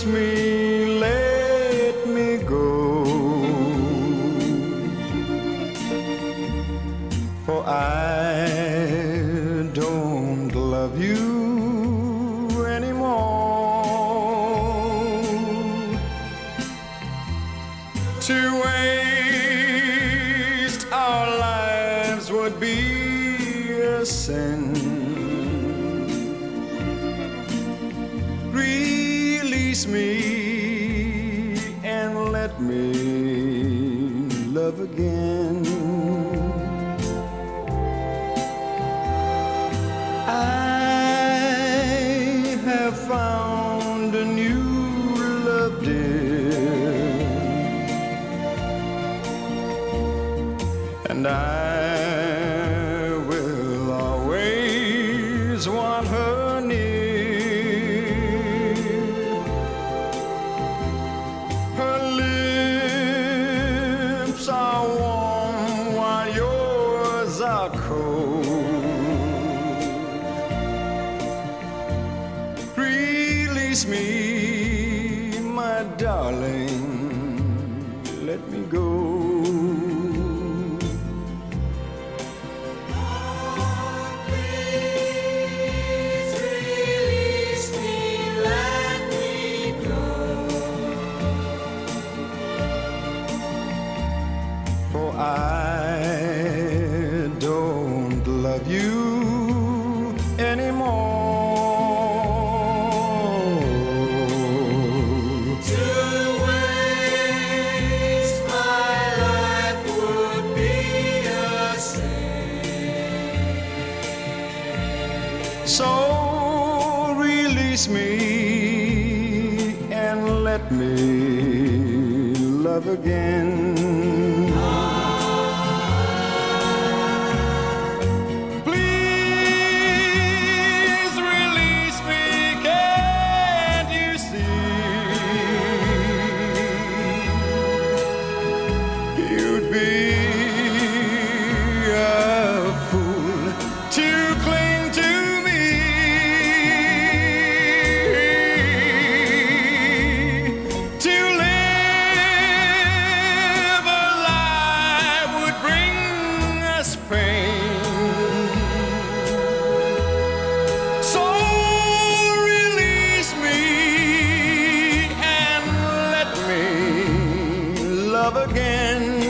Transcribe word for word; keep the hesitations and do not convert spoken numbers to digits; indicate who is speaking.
Speaker 1: release me, let me go, for I don't love you anymore. To waste our lives would be a sin. Release me and let me love again. I have found a new love, dear, and I will always want her near. Her lips are warm while yours are cold. Release me, my darling, let me go. For I don't love you anymore.
Speaker 2: To waste my life would be a sin.
Speaker 1: So release me and let me love again. Please release me, can't you see? You'd be a fool to cling to me. To live alive would bring us pain. So release me and let me love again.